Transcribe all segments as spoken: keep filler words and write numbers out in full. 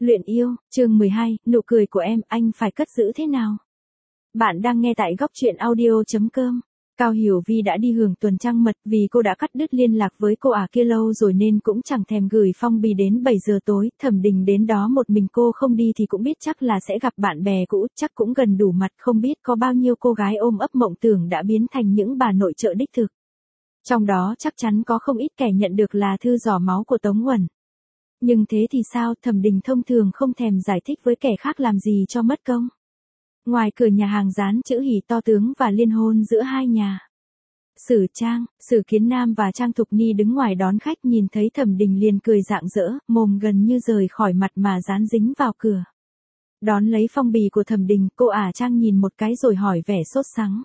Luyện yêu, chương mười hai, nụ cười của em, anh phải cất giữ thế nào? Bạn đang nghe tại góc truyện audio.com. Cao Hiểu Vi đã đi hưởng tuần trăng mật vì cô đã cắt đứt liên lạc với cô ả kia lâu rồi nên cũng chẳng thèm gửi phong bì đến bảy giờ tối. Thẩm Đình đến đó một mình cô không đi thì cũng biết chắc là sẽ gặp bạn bè cũ, chắc cũng gần đủ mặt, không biết có bao nhiêu cô gái ôm ấp mộng tưởng đã biến thành những bà nội trợ đích thực. Trong đó chắc chắn có không ít kẻ nhận được là thư giỏ máu của Tống Uẩn. Nhưng thế thì sao, Thẩm Đình thông thường không thèm giải thích với kẻ khác làm gì cho mất công. Ngoài cửa nhà hàng dán chữ hỉ to tướng và liên hôn giữa hai nhà. Sử Trang, Sử Kiến Nam và Trang Thục Ni đứng ngoài đón khách, nhìn thấy Thẩm Đình liền cười rạng rỡ, mồm gần như rời khỏi mặt mà dán dính vào cửa. Đón lấy phong bì của Thẩm Đình, cô ả Trang nhìn một cái rồi hỏi vẻ sốt sắng.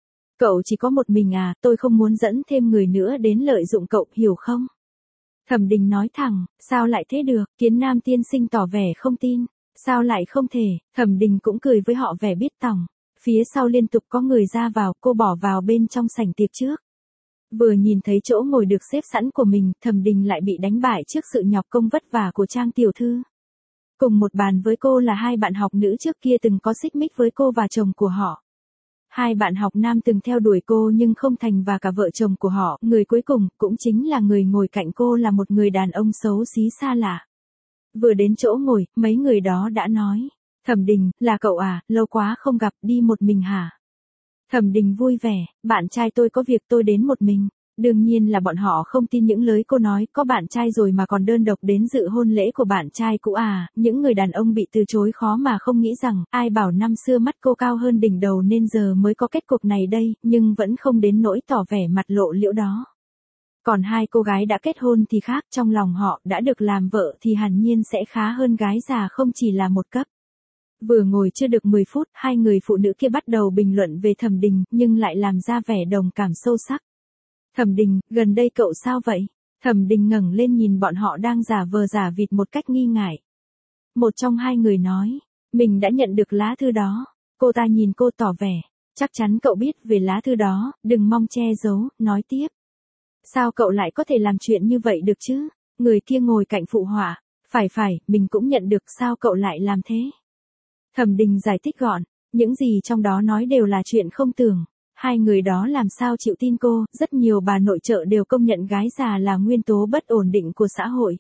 Cậu chỉ có một mình à, tôi không muốn dẫn thêm người nữa đến lợi dụng cậu, hiểu không? Thẩm Đình nói thẳng, sao lại thế được, Kiến Nam tiên sinh tỏ vẻ không tin. Sao lại không thể, Thẩm Đình cũng cười với họ vẻ biết tòng. Phía sau liên tục có người ra vào, cô bỏ vào bên trong sảnh tiệc trước. Vừa nhìn thấy chỗ ngồi được xếp sẵn của mình, Thẩm Đình lại bị đánh bại trước sự nhọc công vất vả của Trang tiểu thư. Cùng một bàn với cô là hai bạn học nữ trước kia từng có xích mích với cô và chồng của họ. Hai bạn học nam từng theo đuổi cô nhưng không thành và cả vợ chồng của họ, người cuối cùng cũng chính là người ngồi cạnh cô là một người đàn ông xấu xí xa lạ. Vừa đến chỗ ngồi, mấy người đó đã nói, Thẩm Đình, là cậu à, lâu quá không gặp, đi một mình hả? Thẩm Đình vui vẻ, bạn trai tôi có việc tôi đến một mình. Đương nhiên là bọn họ không tin những lời cô nói, có bạn trai rồi mà còn đơn độc đến dự hôn lễ của bạn trai cũ à, những người đàn ông bị từ chối khó mà không nghĩ rằng, ai bảo năm xưa mắt cô cao hơn đỉnh đầu nên giờ mới có kết cục này đây, nhưng vẫn không đến nỗi tỏ vẻ mặt lộ liễu đó. Còn hai cô gái đã kết hôn thì khác, trong lòng họ đã được làm vợ thì hẳn nhiên sẽ khá hơn gái già không chỉ là một cấp. Vừa ngồi chưa được mười phút, hai người phụ nữ kia bắt đầu bình luận về Thẩm Đình, nhưng lại làm ra vẻ đồng cảm sâu sắc. Thẩm Đình, gần đây cậu sao vậy? Thẩm Đình ngẩng lên nhìn bọn họ đang giả vờ giả vịt một cách nghi ngại. Một trong hai người nói, mình đã nhận được lá thư đó. Cô ta nhìn cô tỏ vẻ, chắc chắn cậu biết về lá thư đó, đừng mong che giấu, nói tiếp. Sao cậu lại có thể làm chuyện như vậy được chứ? Người kia ngồi cạnh phụ họa, phải phải, mình cũng nhận được, sao cậu lại làm thế? Thẩm Đình giải thích gọn, những gì trong đó nói đều là chuyện không tưởng. Hai người đó làm sao chịu tin cô, rất nhiều bà nội trợ đều công nhận gái già là nguyên tố bất ổn định của xã hội.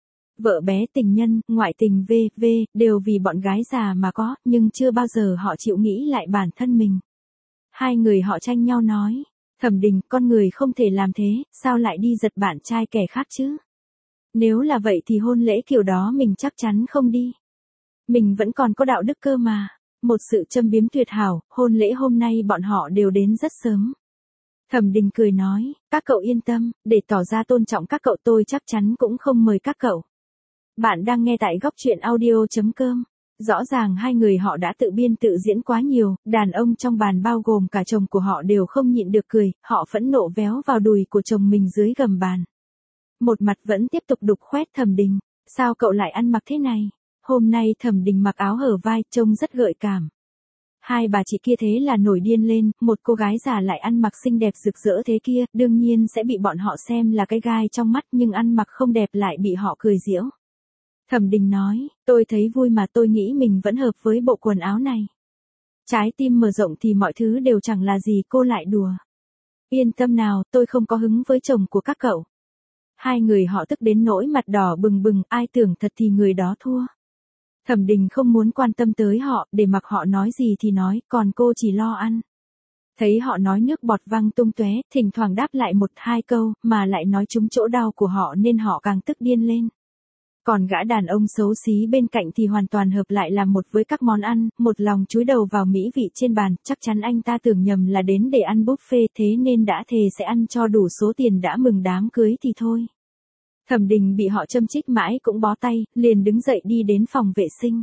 Vợ bé, tình nhân, ngoại tình vân vân đều vì bọn gái già mà có, nhưng chưa bao giờ họ chịu nghĩ lại bản thân mình. Hai người họ tranh nhau nói, Thẩm Đình, con người không thể làm thế, sao lại đi giật bạn trai kẻ khác chứ? Nếu là vậy thì hôn lễ kiểu đó mình chắc chắn không đi. Mình vẫn còn có đạo đức cơ mà. Một sự châm biếm tuyệt hảo, hôn lễ hôm nay bọn họ đều đến rất sớm. Thẩm Đình cười nói, các cậu yên tâm, để tỏ ra tôn trọng các cậu tôi chắc chắn cũng không mời các cậu. Bạn đang nghe tại góc truyện audio.com. Rõ ràng hai người họ đã tự biên tự diễn quá nhiều, đàn ông trong bàn bao gồm cả chồng của họ đều không nhịn được cười, họ phẫn nộ véo vào đùi của chồng mình dưới gầm bàn. Một mặt vẫn tiếp tục đục khoét Thẩm Đình, sao cậu lại ăn mặc thế này? Hôm nay Thẩm Đình mặc áo hở vai, trông rất gợi cảm. Hai bà chị kia thế là nổi điên lên, một cô gái già lại ăn mặc xinh đẹp rực rỡ thế kia, đương nhiên sẽ bị bọn họ xem là cái gai trong mắt, nhưng ăn mặc không đẹp lại bị họ cười giễu. Thẩm Đình nói, tôi thấy vui mà, tôi nghĩ mình vẫn hợp với bộ quần áo này. Trái tim mở rộng thì mọi thứ đều chẳng là gì, cô lại đùa. Yên tâm nào, tôi không có hứng với chồng của các cậu. Hai người họ tức đến nỗi mặt đỏ bừng bừng, ai tưởng thật thì người đó thua. Thẩm Đình không muốn quan tâm tới họ, để mặc họ nói gì thì nói, còn cô chỉ lo ăn. Thấy họ nói nước bọt văng tung tóe, thỉnh thoảng đáp lại một hai câu, mà lại nói trúng chỗ đau của họ nên họ càng tức điên lên. Còn gã đàn ông xấu xí bên cạnh thì hoàn toàn hợp lại làm một với các món ăn, một lòng chúi đầu vào mỹ vị trên bàn, chắc chắn anh ta tưởng nhầm là đến để ăn buffet thế nên đã thề sẽ ăn cho đủ số tiền đã mừng đám cưới thì thôi. Thẩm Đình bị họ châm chích mãi cũng bó tay, liền đứng dậy đi đến phòng vệ sinh.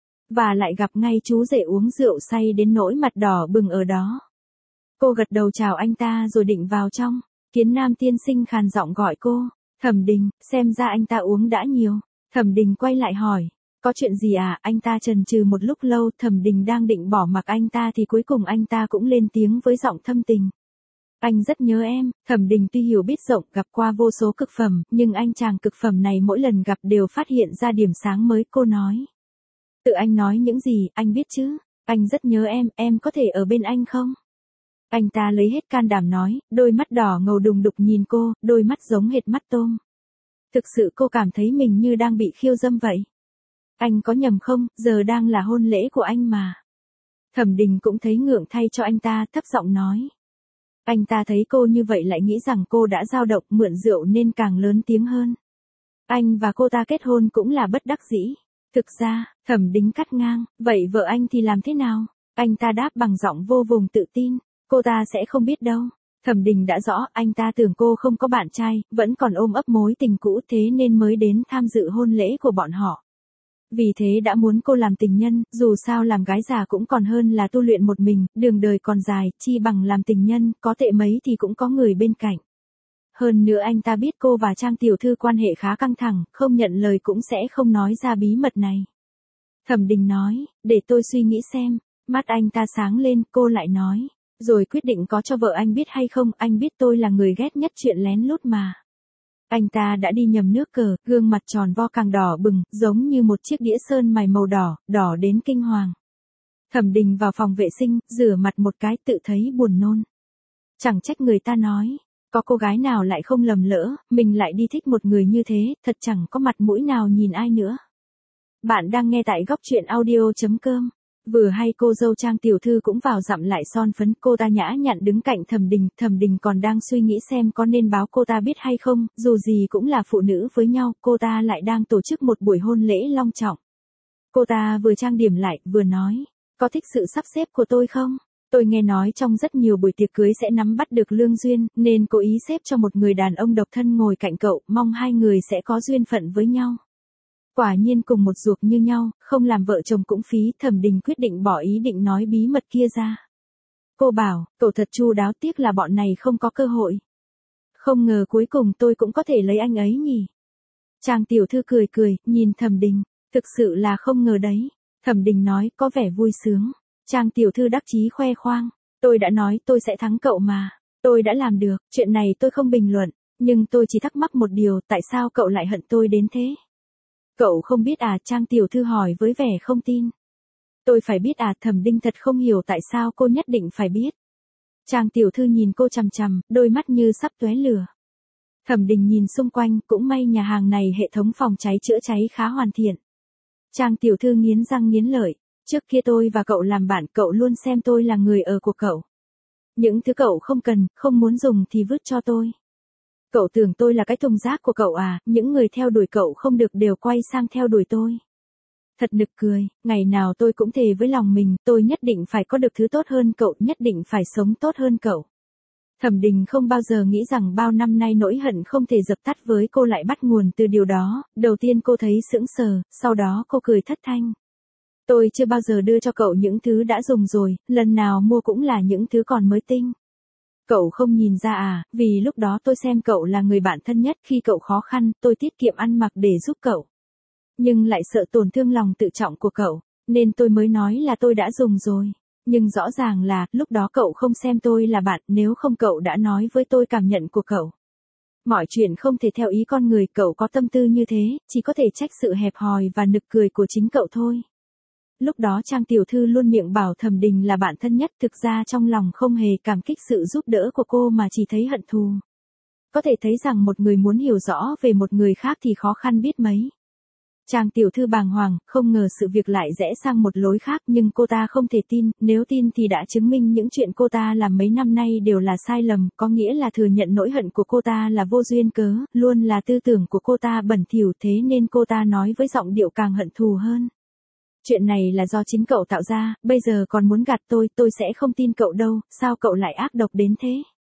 Và lại gặp ngay chú rể uống rượu say đến nỗi mặt đỏ bừng ở đó. Cô gật đầu chào anh ta rồi định vào trong. Kiến Nam tiên sinh khàn giọng gọi cô. Thẩm Đình, xem ra anh ta uống đã nhiều. Thẩm Đình quay lại hỏi. Có chuyện gì à? Anh ta chần chừ một lúc lâu, Thẩm Đình đang định bỏ mặc anh ta thì cuối cùng anh ta cũng lên tiếng với giọng thâm tình. Anh rất nhớ em. Thẩm Đình tuy hiểu biết rộng, gặp qua vô số cực phẩm, nhưng anh chàng cực phẩm này mỗi lần gặp đều phát hiện ra điểm sáng mới. Cô nói. Tự anh nói những gì, anh biết chứ. Anh rất nhớ em, em có thể ở bên anh không? Anh ta lấy hết can đảm nói, đôi mắt đỏ ngầu đùng đục nhìn cô, đôi mắt giống hệt mắt tôm. Thực sự cô cảm thấy mình như đang bị khiêu dâm vậy. Anh có nhầm không, giờ đang là hôn lễ của anh mà. Thẩm Đình cũng thấy ngượng thay cho anh ta, thấp giọng nói. Anh ta thấy cô như vậy lại nghĩ rằng cô đã dao động, mượn rượu nên càng lớn tiếng hơn. Anh và cô ta kết hôn cũng là bất đắc dĩ. Thực ra, Thẩm Đình cắt ngang, vậy vợ anh thì làm thế nào? Anh ta đáp bằng giọng vô cùng tự tin, cô ta sẽ không biết đâu. Thẩm Đình đã rõ, anh ta tưởng cô không có bạn trai, vẫn còn ôm ấp mối tình cũ thế nên mới đến tham dự hôn lễ của bọn họ. Vì thế đã muốn cô làm tình nhân, dù sao làm gái già cũng còn hơn là tu luyện một mình, đường đời còn dài, chi bằng làm tình nhân, có tệ mấy thì cũng có người bên cạnh. Hơn nữa anh ta biết cô và Trang tiểu thư quan hệ khá căng thẳng, không nhận lời cũng sẽ không nói ra bí mật này. Thẩm Đình nói, để tôi suy nghĩ xem. Mắt anh ta sáng lên, cô lại nói, rồi quyết định có cho vợ anh biết hay không, anh biết tôi là người ghét nhất chuyện lén lút mà. Anh ta đã đi nhầm nước cờ, gương mặt tròn vo càng đỏ bừng, giống như một chiếc đĩa sơn mài màu đỏ, đỏ đến kinh hoàng. Thẩm Đình vào phòng vệ sinh, rửa mặt một cái, tự thấy buồn nôn. Chẳng trách người ta nói, có cô gái nào lại không lầm lỡ, mình lại đi thích một người như thế, thật chẳng có mặt mũi nào nhìn ai nữa. Bạn đang nghe tại góc truyện audio chấm com. Vừa hay cô dâu Trang tiểu thư cũng vào dặm lại son phấn, cô ta nhã nhặn đứng cạnh Thẩm Đình, Thẩm Đình còn đang suy nghĩ xem có nên báo cô ta biết hay không, dù gì cũng là phụ nữ với nhau, cô ta lại đang tổ chức một buổi hôn lễ long trọng. Cô ta vừa trang điểm lại, vừa nói, có thích sự sắp xếp của tôi không? Tôi nghe nói trong rất nhiều buổi tiệc cưới sẽ nắm bắt được lương duyên, nên cố ý xếp cho một người đàn ông độc thân ngồi cạnh cậu, mong hai người sẽ có duyên phận với nhau. Quả nhiên cùng một ruột như nhau, không làm vợ chồng cũng phí. Thẩm Đình quyết định bỏ ý định nói bí mật kia ra. Cô bảo, cậu thật chu đáo, tiếc là bọn này không có cơ hội. Không ngờ cuối cùng tôi cũng có thể lấy anh ấy nhỉ. Trang tiểu thư cười cười, nhìn Thẩm Đình, thực sự là không ngờ đấy. Thẩm Đình nói, có vẻ vui sướng. Trang tiểu thư đắc chí khoe khoang, tôi đã nói tôi sẽ thắng cậu mà. Tôi đã làm được, chuyện này tôi không bình luận, nhưng tôi chỉ thắc mắc một điều, tại sao cậu lại hận tôi đến thế? Cậu không biết à? Trang tiểu thư hỏi với vẻ không tin. Tôi phải biết à? Thẩm Đình thật không hiểu tại sao cô nhất định phải biết. Trang tiểu thư nhìn cô chằm chằm, đôi mắt như sắp tóe lửa. Thẩm Đình nhìn xung quanh, cũng may nhà hàng này hệ thống phòng cháy chữa cháy khá hoàn thiện. Trang tiểu thư nghiến răng nghiến lợi, trước kia tôi và cậu làm bạn, cậu luôn xem tôi là người ở của cậu. Những thứ cậu không cần, không muốn dùng thì vứt cho tôi. Cậu tưởng tôi là cái thùng rác của cậu à? Những người theo đuổi cậu không được đều quay sang theo đuổi tôi. Thật nực cười, ngày nào tôi cũng thề với lòng mình, tôi nhất định phải có được thứ tốt hơn cậu, nhất định phải sống tốt hơn cậu. Thẩm Đình không bao giờ nghĩ rằng bao năm nay nỗi hận không thể dập tắt với cô lại bắt nguồn từ điều đó, đầu tiên cô thấy sững sờ, sau đó cô cười thất thanh. Tôi chưa bao giờ đưa cho cậu những thứ đã dùng rồi, lần nào mua cũng là những thứ còn mới tinh. Cậu không nhìn ra à, vì lúc đó tôi xem cậu là người bạn thân nhất, khi cậu khó khăn, tôi tiết kiệm ăn mặc để giúp cậu. Nhưng lại sợ tổn thương lòng tự trọng của cậu, nên tôi mới nói là tôi đã dùng rồi. Nhưng rõ ràng là, lúc đó cậu không xem tôi là bạn, nếu không cậu đã nói với tôi cảm nhận của cậu. Mọi chuyện không thể theo ý con người, cậu có tâm tư như thế, chỉ có thể trách sự hẹp hòi và nực cười của chính cậu thôi. Lúc đó Trang tiểu thư luôn miệng bảo Thẩm Đình là bạn thân nhất, thực ra trong lòng không hề cảm kích sự giúp đỡ của cô mà chỉ thấy hận thù. Có thể thấy rằng một người muốn hiểu rõ về một người khác thì khó khăn biết mấy. Trang tiểu thư bàng hoàng, không ngờ sự việc lại rẽ sang một lối khác, nhưng cô ta không thể tin, nếu tin thì đã chứng minh những chuyện cô ta làm mấy năm nay đều là sai lầm, có nghĩa là thừa nhận nỗi hận của cô ta là vô duyên cớ, luôn là tư tưởng của cô ta bẩn thỉu, thế nên cô ta nói với giọng điệu càng hận thù hơn. Chuyện này là do chính cậu tạo ra, bây giờ còn muốn gạt tôi, tôi sẽ không tin cậu đâu, sao cậu lại ác độc đến thế?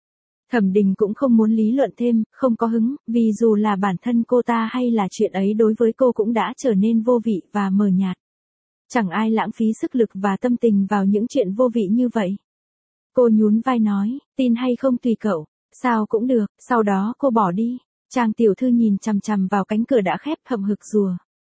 Thẩm Đình cũng không muốn lý luận thêm, không có hứng, vì dù là bản thân cô ta hay là chuyện ấy đối với cô cũng đã trở nên vô vị và mờ nhạt. Chẳng ai lãng phí sức lực và tâm tình vào những chuyện vô vị như vậy. Cô nhún vai nói, tin hay không tùy cậu, sao cũng được, sau đó cô bỏ đi. Trang tiểu thư nhìn chằm chằm vào cánh cửa đã khép, hậm hực rùa.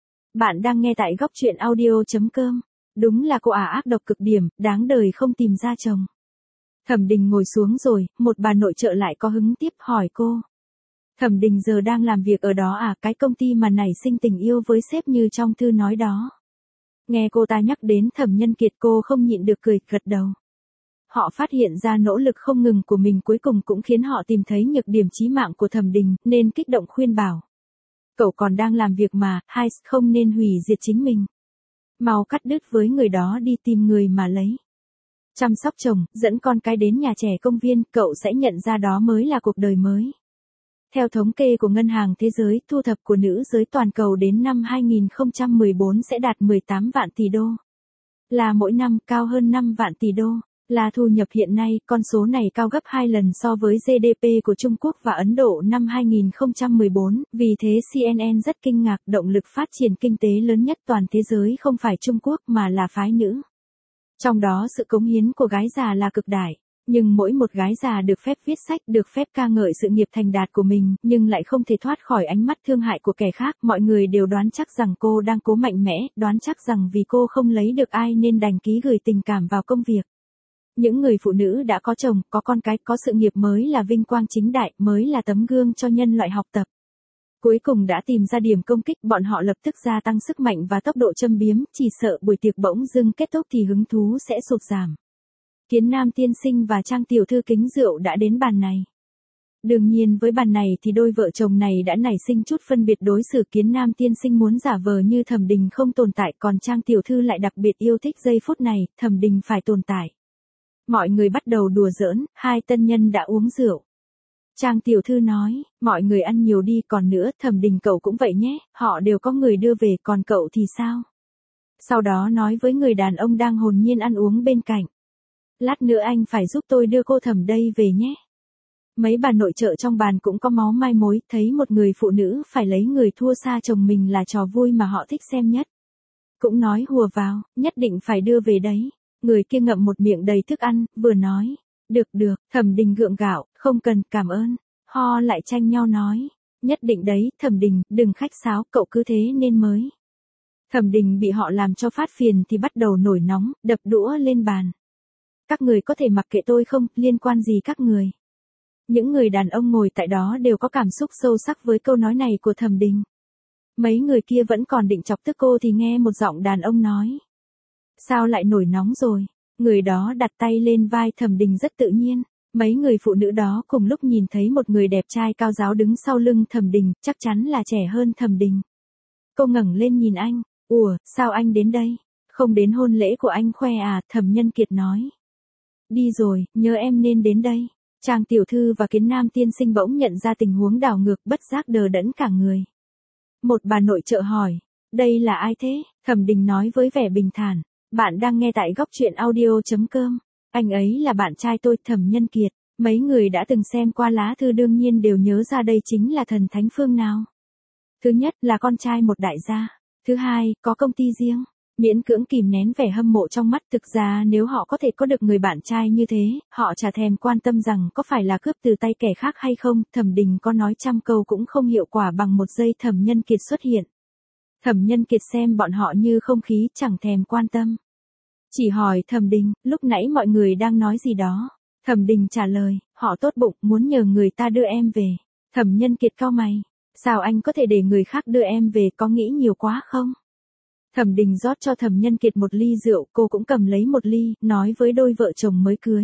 Bạn đang nghe tại góc truyện audio chấm com. Đúng là cô ả ác độc cực điểm, đáng đời không tìm ra chồng. Thẩm Đình ngồi xuống rồi, một bà nội trợ lại có hứng tiếp hỏi cô. Thẩm Đình giờ đang làm việc ở đó à, cái công ty mà nảy sinh tình yêu với sếp như trong thư nói đó. Nghe cô ta nhắc đến Thẩm Nhân Kiệt cô không nhịn được cười, gật đầu. Họ phát hiện ra nỗ lực không ngừng của mình cuối cùng cũng khiến họ tìm thấy nhược điểm chí mạng của Thẩm Đình, nên kích động khuyên bảo. Cậu còn đang làm việc mà, hay không nên hủy diệt chính mình. Mau cắt đứt với người đó đi tìm người mà lấy. Chăm sóc chồng, dẫn con cái đến nhà trẻ công viên, cậu sẽ nhận ra đó mới là cuộc đời mới. Theo thống kê của Ngân hàng Thế giới, thu nhập của nữ giới toàn cầu đến năm hai nghìn không trăm mười bốn sẽ đạt mười tám vạn tỷ đô. Là mỗi năm cao hơn năm vạn tỷ đô. Là thu nhập hiện nay, con số này cao gấp hai lần so với giê đê pê của Trung Quốc và Ấn Độ năm hai nghìn không trăm mười bốn, vì thế xê en en rất kinh ngạc, động lực phát triển kinh tế lớn nhất toàn thế giới không phải Trung Quốc mà là phái nữ. Trong đó sự cống hiến của gái già là cực đại, nhưng mỗi một gái già được phép viết sách, được phép ca ngợi sự nghiệp thành đạt của mình, nhưng lại không thể thoát khỏi ánh mắt thương hại của kẻ khác, mọi người đều đoán chắc rằng cô đang cố mạnh mẽ, đoán chắc rằng vì cô không lấy được ai nên đành ký gửi tình cảm vào công việc. Những người phụ nữ đã có chồng, có con cái, có sự nghiệp mới là vinh quang chính đại, mới là tấm gương cho nhân loại học tập. Cuối cùng đã tìm ra điểm công kích, bọn họ lập tức gia tăng sức mạnh và tốc độ châm biếm, chỉ sợ buổi tiệc bỗng dưng kết thúc thì hứng thú sẽ sụt giảm. Kiến Nam tiên sinh và Trang tiểu thư kính rượu đã đến bàn này. Đương nhiên với bàn này thì đôi vợ chồng này đã nảy sinh chút phân biệt đối xử. Kiến Nam tiên sinh muốn giả vờ như Thẩm Đình không tồn tại, còn Trang tiểu thư lại đặc biệt yêu thích giây phút này, Thẩm Đình phải tồn tại. Mọi người bắt đầu đùa giỡn, hai tân nhân đã uống rượu. Trang tiểu thư nói, mọi người ăn nhiều đi, còn nữa, Thẩm Đình cậu cũng vậy nhé, họ đều có người đưa về, còn cậu thì sao? Sau đó nói với người đàn ông đang hồn nhiên ăn uống bên cạnh. Lát nữa anh phải giúp tôi đưa cô Thẩm đây về nhé. Mấy bà nội trợ trong bàn cũng có máu mai mối, thấy một người phụ nữ phải lấy người thua xa chồng mình là trò vui mà họ thích xem nhất. Cũng nói hùa vào, nhất định phải đưa về đấy. Người kia ngậm một miệng đầy thức ăn, vừa nói, được được, Thẩm Đình gượng gạo, không cần, cảm ơn. Ho lại tranh nhau nói, nhất định đấy, Thẩm Đình, đừng khách sáo, cậu cứ thế nên mới. Thẩm Đình bị họ làm cho phát phiền thì bắt đầu nổi nóng, đập đũa lên bàn. Các người có thể mặc kệ tôi không, liên quan gì các người. Những người đàn ông ngồi tại đó đều có cảm xúc sâu sắc với câu nói này của Thẩm Đình. Mấy người kia vẫn còn định chọc tức cô thì nghe một giọng đàn ông nói. Sao lại nổi nóng rồi? Người đó đặt tay lên vai Thẩm Đình rất tự nhiên. Mấy người phụ nữ đó cùng lúc nhìn thấy một người đẹp trai cao ráo đứng sau lưng Thẩm Đình, chắc chắn là trẻ hơn Thẩm Đình. Cô ngẩng lên nhìn anh, ủa, sao anh đến đây? Không đến hôn lễ của anh khoe à? Thẩm Nhân Kiệt nói. Đi rồi, nhớ em nên đến đây. Trang tiểu thư và Kiến Nam tiên sinh bỗng nhận ra tình huống đảo ngược, bất giác đờ đẫn cả người. Một bà nội trợ hỏi, đây là ai thế? Thẩm Đình nói với vẻ bình thản. Bạn đang nghe tại góc truyện audio chấm com. Anh ấy là bạn trai tôi, Thẩm Nhân Kiệt. Mấy người đã từng xem qua lá thư đương nhiên đều nhớ ra đây chính là thần thánh phương nào. Thứ nhất là con trai một đại gia. Thứ hai, có công ty riêng. Miễn cưỡng kìm nén vẻ hâm mộ trong mắt, thực ra nếu họ có thể có được người bạn trai như thế, họ chả thèm quan tâm rằng có phải là cướp từ tay kẻ khác hay không. Thẩm Đình có nói trăm câu cũng không hiệu quả bằng một giây Thẩm Nhân Kiệt xuất hiện. Thẩm Nhân Kiệt xem bọn họ như không khí, chẳng thèm quan tâm. Chỉ hỏi Thẩm Đình, lúc nãy mọi người đang nói gì đó. Thẩm Đình trả lời, họ tốt bụng, muốn nhờ người ta đưa em về. Thẩm Nhân Kiệt cau mày, sao anh có thể để người khác đưa em về, có nghĩ nhiều quá không? Thẩm Đình rót cho Thẩm Nhân Kiệt một ly rượu, cô cũng cầm lấy một ly, nói với đôi vợ chồng mới cưới.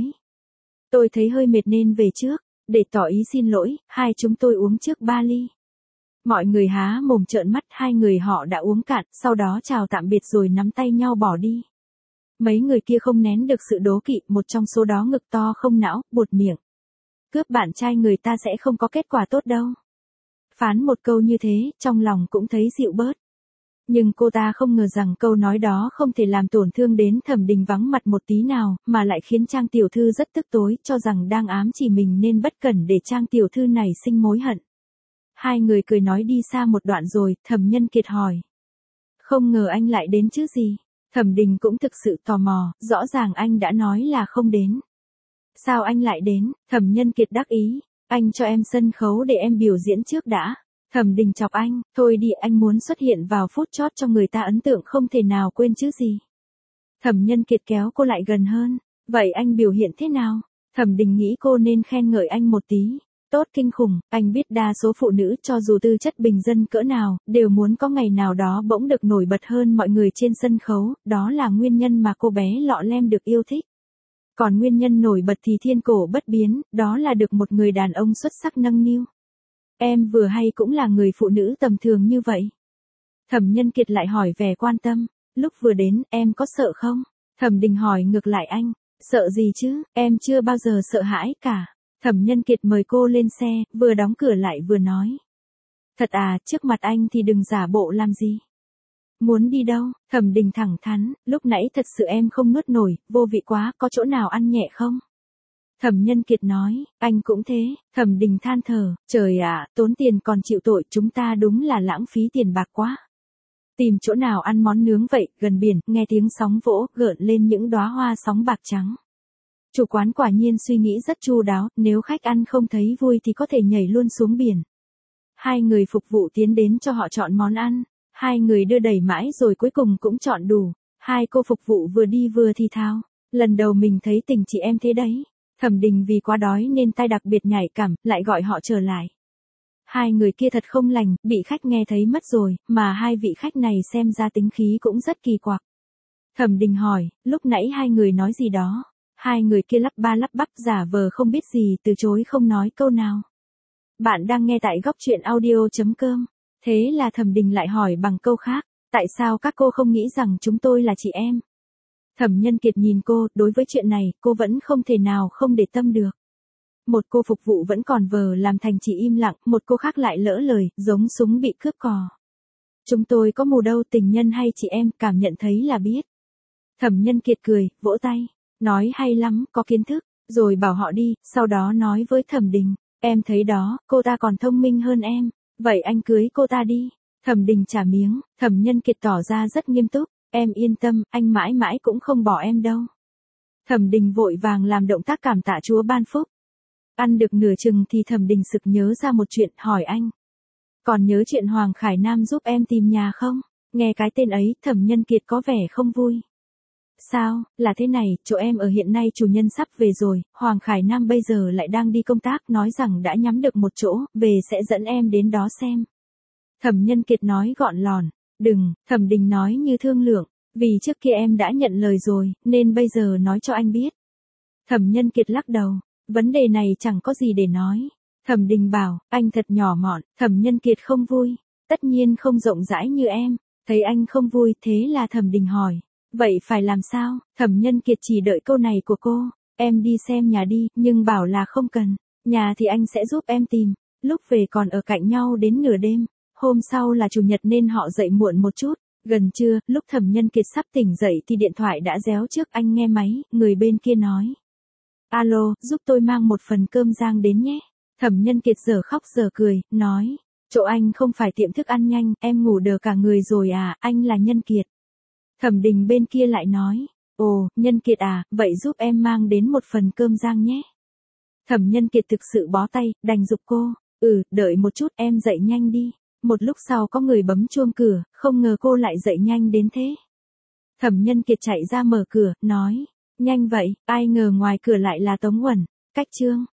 Tôi thấy hơi mệt nên về trước, để tỏ ý xin lỗi, hai chúng tôi uống trước ba ly. Mọi người há mồm trợn mắt, hai người họ đã uống cạn, sau đó chào tạm biệt rồi nắm tay nhau bỏ đi. Mấy người kia không nén được sự đố kỵ, một trong số đó ngực to không não, buột miệng. Cướp bạn trai người ta sẽ không có kết quả tốt đâu. Phán một câu như thế, trong lòng cũng thấy dịu bớt. Nhưng cô ta không ngờ rằng câu nói đó không thể làm tổn thương đến Thẩm Đình vắng mặt một tí nào, mà lại khiến Trang tiểu thư rất tức tối, cho rằng đang ám chỉ mình nên bất cẩn để Trang tiểu thư này sinh mối hận. Hai người cười nói đi xa một đoạn rồi, Thẩm Nhân Kiệt hỏi. Không ngờ anh lại đến chứ gì? Thẩm Đình cũng thực sự tò mò, rõ ràng anh đã nói là không đến. Sao anh lại đến? Thẩm Nhân Kiệt đắc ý, anh cho em sân khấu để em biểu diễn trước đã. Thẩm Đình chọc anh, thôi đi, anh muốn xuất hiện vào phút chót cho người ta ấn tượng không thể nào quên chứ gì. Thẩm Nhân Kiệt kéo cô lại gần hơn, vậy anh biểu hiện thế nào? Thẩm Đình nghĩ cô nên khen ngợi anh một tí. Tốt kinh khủng, anh biết đa số phụ nữ cho dù tư chất bình dân cỡ nào, đều muốn có ngày nào đó bỗng được nổi bật hơn mọi người trên sân khấu, đó là nguyên nhân mà cô bé Lọ Lem được yêu thích. Còn nguyên nhân nổi bật thì thiên cổ bất biến, đó là được một người đàn ông xuất sắc nâng niu. Em vừa hay cũng là người phụ nữ tầm thường như vậy. Thẩm Nhân Kiệt lại hỏi vẻ quan tâm, lúc vừa đến, em có sợ không? Thẩm Đình hỏi ngược lại anh, sợ gì chứ, em chưa bao giờ sợ hãi cả. Thẩm Nhân Kiệt mời cô lên xe, vừa đóng cửa lại vừa nói. Thật à, trước mặt anh thì đừng giả bộ làm gì. Muốn đi đâu? Thẩm Đình thẳng thắn, lúc nãy thật sự em không nuốt nổi, vô vị quá, có chỗ nào ăn nhẹ không? Thẩm Nhân Kiệt nói, anh cũng thế. Thẩm Đình than thở, trời ạ, tốn tiền còn chịu tội, chúng ta đúng là lãng phí tiền bạc quá. Tìm chỗ nào ăn món nướng vậy, gần biển, nghe tiếng sóng vỗ, gợn lên những đóa hoa sóng bạc trắng. Chủ quán quả nhiên suy nghĩ rất chu đáo, nếu khách ăn không thấy vui thì có thể nhảy luôn xuống biển. Hai người phục vụ tiến đến cho họ chọn món ăn, hai người đưa đẩy mãi rồi cuối cùng cũng chọn đủ. Hai cô phục vụ vừa đi vừa thì thào, lần đầu mình thấy tình chị em thế đấy. Thẩm Đình vì quá đói nên tai đặc biệt nhạy cảm, lại gọi họ trở lại. Hai người kia thật không lành, bị khách nghe thấy mất rồi, mà hai vị khách này xem ra tính khí cũng rất kỳ quặc. Thẩm Đình hỏi, lúc nãy hai người nói gì đó? Hai người kia lắp ba lắp bắp giả vờ không biết gì, từ chối không nói câu nào. Bạn đang nghe tại góc truyện audio chấm com. Thế là Thẩm Đình lại hỏi bằng câu khác, tại sao các cô không nghĩ rằng chúng tôi là chị em? Thẩm Nhân Kiệt nhìn cô, đối với chuyện này, cô vẫn không thể nào không để tâm được. Một cô phục vụ vẫn còn vờ làm thành chỉ im lặng, một cô khác lại lỡ lời, giống súng bị cướp cò. Chúng tôi có mù đâu, tình nhân hay chị em, cảm nhận thấy là biết. Thẩm Nhân Kiệt cười, vỗ tay, nói hay lắm, có kiến thức, rồi bảo họ đi, sau đó nói với Thẩm Đình, em thấy đó, cô ta còn thông minh hơn em, vậy anh cưới cô ta đi. Thẩm Đình trả miếng, Thẩm Nhân Kiệt tỏ ra rất nghiêm túc, em yên tâm, anh mãi mãi cũng không bỏ em đâu. Thẩm Đình vội vàng làm động tác cảm tạ Chúa ban phúc. Ăn được nửa chừng thì Thẩm Đình sực nhớ ra một chuyện, hỏi anh. Còn nhớ chuyện Hoàng Khải Nam giúp em tìm nhà không? Nghe cái tên ấy, Thẩm Nhân Kiệt có vẻ không vui. Sao, là thế này, chỗ em ở hiện nay chủ nhân sắp về rồi, Hoàng Khải Nam bây giờ lại đang đi công tác, nói rằng đã nhắm được một chỗ, về sẽ dẫn em đến đó xem. Thẩm Nhân Kiệt nói gọn lòn, đừng, Thẩm Đình nói như thương lượng, vì trước kia em đã nhận lời rồi, nên bây giờ nói cho anh biết. Thẩm Nhân Kiệt lắc đầu, vấn đề này chẳng có gì để nói. Thẩm Đình bảo, anh thật nhỏ mọn, Thẩm Nhân Kiệt không vui, tất nhiên không rộng rãi như em, thấy anh không vui thế là Thẩm Đình hỏi. Vậy phải làm sao? Thẩm Nhân Kiệt chỉ đợi câu này của cô, em đi xem nhà đi, nhưng bảo là không cần, nhà thì anh sẽ giúp em tìm, lúc về còn ở cạnh nhau đến nửa đêm, hôm sau là chủ nhật nên họ dậy muộn một chút, gần trưa, lúc Thẩm Nhân Kiệt sắp tỉnh dậy thì điện thoại đã réo trước, anh nghe máy, người bên kia nói. Alo, giúp tôi mang một phần cơm rang đến nhé. Thẩm Nhân Kiệt giờ khóc giờ cười, nói, chỗ anh không phải tiệm thức ăn nhanh, em ngủ đờ cả người rồi à, anh là Nhân Kiệt. Thẩm Đình bên kia lại nói, ồ, Nhân Kiệt à, vậy giúp em mang đến một phần cơm rang nhé. Thẩm Nhân Kiệt thực sự bó tay, đành giục cô, ừ, đợi một chút, em dậy nhanh đi. Một lúc sau có người bấm chuông cửa, không ngờ cô lại dậy nhanh đến thế. Thẩm Nhân Kiệt chạy ra mở cửa, nói, nhanh vậy, ai ngờ ngoài cửa lại là Tống Uẩn, Cách Trương.